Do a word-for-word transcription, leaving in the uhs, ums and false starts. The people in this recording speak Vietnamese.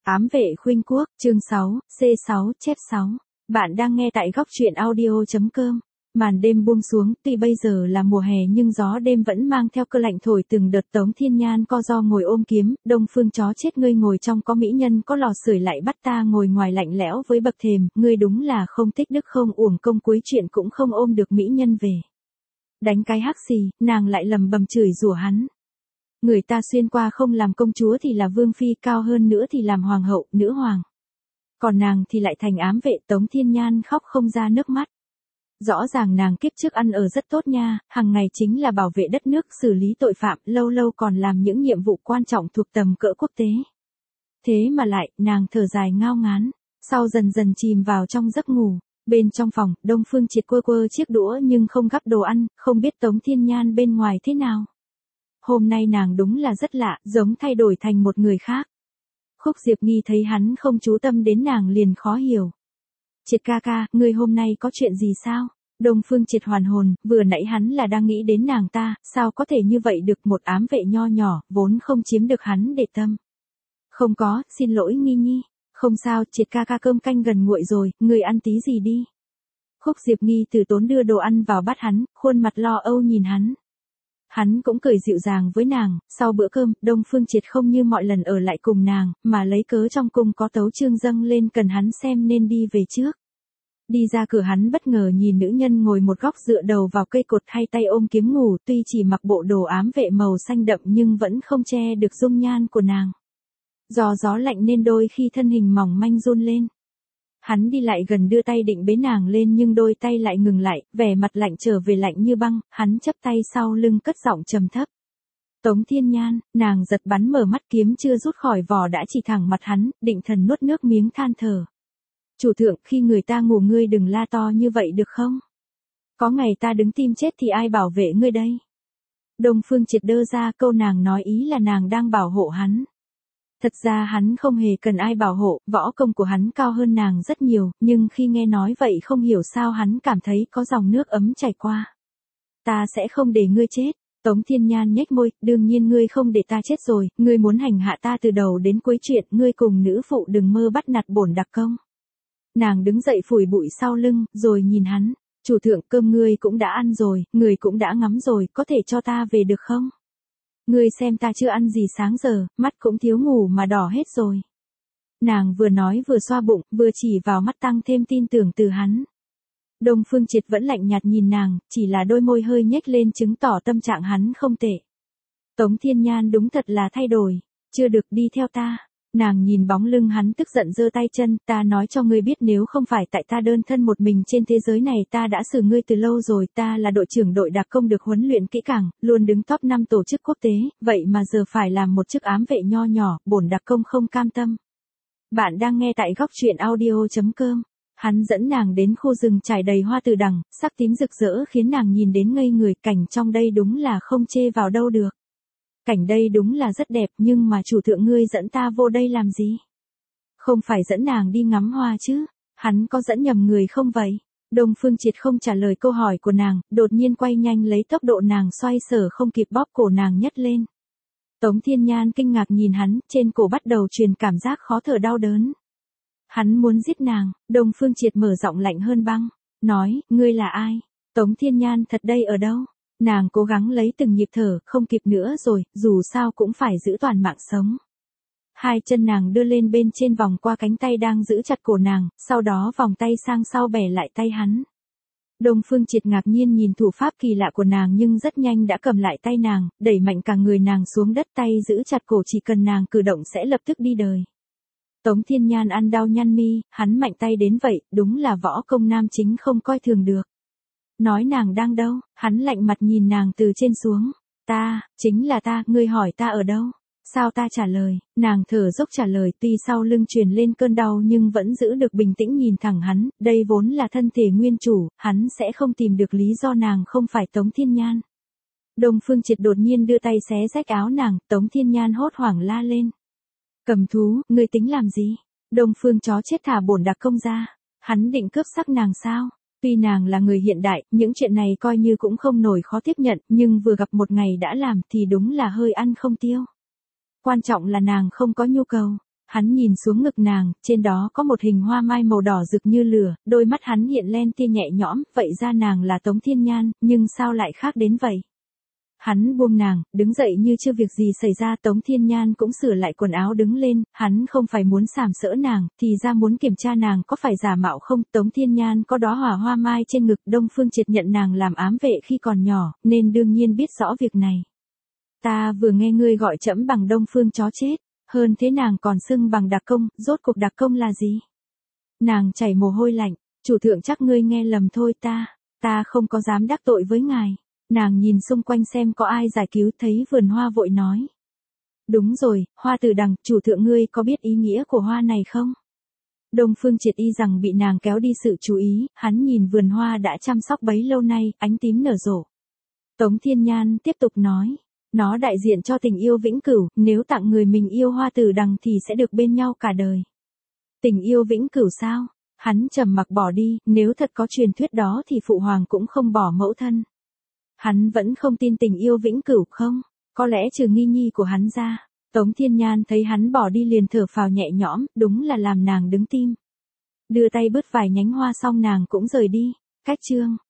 Ám vệ khuynh quốc, chương sáu, C sáu, chép sáu. Bạn đang nghe tại góc truyện audio chấm com. Màn đêm buông xuống, tuy bây giờ là mùa hè nhưng gió đêm vẫn mang theo cơ lạnh thổi từng đợt. Tống Thiên Nhan co ro ngồi ôm kiếm, Đông Phương chó chết ngươi ngồi trong có mỹ nhân có lò sưởi lại bắt ta ngồi ngoài lạnh lẽo với bậc thềm, ngươi đúng là không tích đức không uổng công cuối chuyện cũng không ôm được mỹ nhân về. Đánh cái hắc xì, nàng lại lầm bầm chửi rủa hắn. Người ta xuyên qua không làm công chúa thì là vương phi, cao hơn nữa thì làm hoàng hậu, nữ hoàng. Còn nàng thì lại thành ám vệ. Tống Thiên Nhan khóc không ra nước mắt. Rõ ràng nàng kiếp trước ăn ở rất tốt nha, hàng ngày chính là bảo vệ đất nước, xử lý tội phạm, lâu lâu còn làm những nhiệm vụ quan trọng thuộc tầm cỡ quốc tế. Thế mà lại, nàng thở dài ngao ngán, sau dần dần chìm vào trong giấc ngủ. Bên trong phòng, Đông Phương Triệt quơ quơ chiếc đũa nhưng không gắp đồ ăn, không biết Tống Thiên Nhan bên ngoài thế nào. Hôm nay nàng đúng là rất lạ, giống thay đổi thành một người khác. Khúc Diệp Nghi thấy hắn không chú tâm đến nàng liền khó hiểu. Triệt ca ca, ngươi hôm nay có chuyện gì sao? Đông Phương Triệt hoàn hồn, vừa nãy hắn là đang nghĩ đến nàng ta, sao có thể như vậy được, một ám vệ nho nhỏ, vốn không chiếm được hắn để tâm. Không có, xin lỗi Nghi Nhi. Không sao, Triệt ca ca cơm canh gần nguội rồi, ngươi ăn tí gì đi. Khúc Diệp Nghi từ tốn đưa đồ ăn vào bát hắn, khuôn mặt lo âu nhìn hắn. Hắn cũng cười dịu dàng với nàng, sau bữa cơm, Đông Phương Triệt không như mọi lần ở lại cùng nàng, mà lấy cớ trong cung có tấu chương dâng lên cần hắn xem nên đi về trước. Đi ra cửa hắn bất ngờ nhìn nữ nhân ngồi một góc dựa đầu vào cây cột hai tay ôm kiếm ngủ, tuy chỉ mặc bộ đồ ám vệ màu xanh đậm nhưng vẫn không che được dung nhan của nàng. Do gió lạnh nên đôi khi thân hình mỏng manh run lên. Hắn đi lại gần đưa tay định bế nàng lên nhưng đôi tay lại ngừng lại, vẻ mặt lạnh trở về lạnh như băng, hắn chấp tay sau lưng cất giọng trầm thấp. Tống Thiên Nhan, nàng giật bắn mở mắt, kiếm chưa rút khỏi vỏ đã chỉ thẳng mặt hắn, định thần nuốt nước miếng than thở. Chủ thượng, khi người ta ngủ ngươi đừng la to như vậy được không? Có ngày ta đứng tim chết thì ai bảo vệ ngươi đây? Đông Phương Triệt đơ ra câu nàng nói ý là nàng đang bảo hộ hắn. Thật ra hắn không hề cần ai bảo hộ, võ công của hắn cao hơn nàng rất nhiều, nhưng khi nghe nói vậy không hiểu sao hắn cảm thấy có dòng nước ấm chảy qua. Ta sẽ không để ngươi chết. Tống Thiên Nhan nhếch môi, đương nhiên ngươi không để ta chết rồi, ngươi muốn hành hạ ta từ đầu đến cuối chuyện, ngươi cùng nữ phụ đừng mơ bắt nạt bổn đặc công. Nàng đứng dậy phủi bụi sau lưng, rồi nhìn hắn, chủ thượng, cơm ngươi cũng đã ăn rồi, người cũng đã ngắm rồi, có thể cho ta về được không? Ngươi xem ta chưa ăn gì sáng giờ, mắt cũng thiếu ngủ mà đỏ hết rồi. Nàng vừa nói vừa xoa bụng, vừa chỉ vào mắt tăng thêm tin tưởng từ hắn. Đông Phương Triệt vẫn lạnh nhạt nhìn nàng, chỉ là đôi môi hơi nhếch lên chứng tỏ tâm trạng hắn không tệ. Tống Thiên Nhan đúng thật là thay đổi, chưa được, đi theo ta. Nàng nhìn bóng lưng hắn tức giận giơ tay chân, ta nói cho ngươi biết nếu không phải tại ta đơn thân một mình trên thế giới này ta đã xử ngươi từ lâu rồi, ta là đội trưởng đội đặc công được huấn luyện kỹ càng, luôn đứng top năm tổ chức quốc tế, vậy mà giờ phải làm một chức ám vệ nho nhỏ, bổn đặc công không cam tâm. Bạn đang nghe tại góc truyện audio chấm com. Hắn dẫn nàng đến khu rừng trải đầy hoa từ đằng, sắc tím rực rỡ khiến nàng nhìn đến ngây người, cảnh trong đây đúng là không chê vào đâu được. Cảnh đây đúng là rất đẹp nhưng mà chủ thượng ngươi dẫn ta vô đây làm gì? Không phải dẫn nàng đi ngắm hoa chứ? Hắn có dẫn nhầm người không vậy? Đông Phương Triệt không trả lời câu hỏi của nàng, đột nhiên quay nhanh lấy tốc độ nàng xoay sở không kịp bóp cổ nàng nhấc lên. Tống Thiên Nhan kinh ngạc nhìn hắn, trên cổ bắt đầu truyền cảm giác khó thở đau đớn. Hắn muốn giết nàng. Đông Phương Triệt mở giọng lạnh hơn băng, nói, ngươi là ai? Tống Thiên Nhan thật đây ở đâu? Nàng cố gắng lấy từng nhịp thở, không kịp nữa rồi, dù sao cũng phải giữ toàn mạng sống. Hai chân nàng đưa lên bên trên vòng qua cánh tay đang giữ chặt cổ nàng, sau đó vòng tay sang sau bẻ lại tay hắn. Đông Phương Triệt ngạc nhiên nhìn thủ pháp kỳ lạ của nàng nhưng rất nhanh đã cầm lại tay nàng, đẩy mạnh cả người nàng xuống đất, tay giữ chặt cổ, chỉ cần nàng cử động sẽ lập tức đi đời. Tống Thiên Nhan ăn đau nhăn mi, hắn mạnh tay đến vậy, đúng là võ công nam chính không coi thường được. Nói nàng đang đâu? Hắn lạnh mặt nhìn nàng từ trên xuống. Ta, chính là ta, ngươi hỏi ta ở đâu? Sao ta trả lời? Nàng thở dốc trả lời, tuy sau lưng truyền lên cơn đau nhưng vẫn giữ được bình tĩnh nhìn thẳng hắn, đây vốn là thân thể nguyên chủ, hắn sẽ không tìm được lý do nàng không phải Tống Thiên Nhan. Đông Phương Triệt đột nhiên đưa tay xé rách áo nàng, Tống Thiên Nhan hốt hoảng la lên. Cầm thú, ngươi tính làm gì? Đông Phương chó chết, thả bổn đặc công ra. Hắn định cướp sắc nàng sao? Tuy nàng là người hiện đại, những chuyện này coi như cũng không nổi khó tiếp nhận, nhưng vừa gặp một ngày đã làm thì đúng là hơi ăn không tiêu. Quan trọng là nàng không có nhu cầu. Hắn nhìn xuống ngực nàng, trên đó có một hình hoa mai màu đỏ rực như lửa, đôi mắt hắn hiện lên tia nhẹ nhõm, vậy ra nàng là Tống Thiên Nhan, nhưng sao lại khác đến vậy? Hắn buông nàng, đứng dậy như chưa việc gì xảy ra. Tống Thiên Nhan cũng sửa lại quần áo đứng lên, hắn không phải muốn sàm sỡ nàng, thì ra muốn kiểm tra nàng có phải giả mạo không. Tống Thiên Nhan có đóa hỏa hoa mai trên ngực, Đông Phương Triệt nhận nàng làm ám vệ khi còn nhỏ, nên đương nhiên biết rõ việc này. Ta vừa nghe ngươi gọi trẫm bằng Đông Phương chó chết, hơn thế nàng còn xưng bằng đặc công, rốt cuộc đặc công là gì? Nàng chảy mồ hôi lạnh, chủ thượng chắc ngươi nghe lầm thôi, ta, ta không có dám đắc tội với ngài. Nàng nhìn xung quanh xem có ai giải cứu, thấy vườn hoa vội nói. Đúng rồi, Hoa Tử Đằng, chủ thượng ngươi có biết ý nghĩa của hoa này không? Đông Phương Triệt y rằng bị nàng kéo đi sự chú ý, hắn nhìn vườn hoa đã chăm sóc bấy lâu nay, ánh tím nở rộ. Tống Thiên Nhan tiếp tục nói, nó đại diện cho tình yêu vĩnh cửu, nếu tặng người mình yêu Hoa Tử Đằng thì sẽ được bên nhau cả đời. Tình yêu vĩnh cửu sao? Hắn trầm mặc bỏ đi, nếu thật có truyền thuyết đó thì phụ hoàng cũng không bỏ mẫu thân. Hắn vẫn không tin tình yêu vĩnh cửu không? Có lẽ trừ nghi nhi của hắn ra. Tống Thiên Nhan thấy hắn bỏ đi liền thở phào nhẹ nhõm, đúng là làm nàng đứng tim. Đưa tay bứt vài nhánh hoa xong nàng cũng rời đi. Cách chương.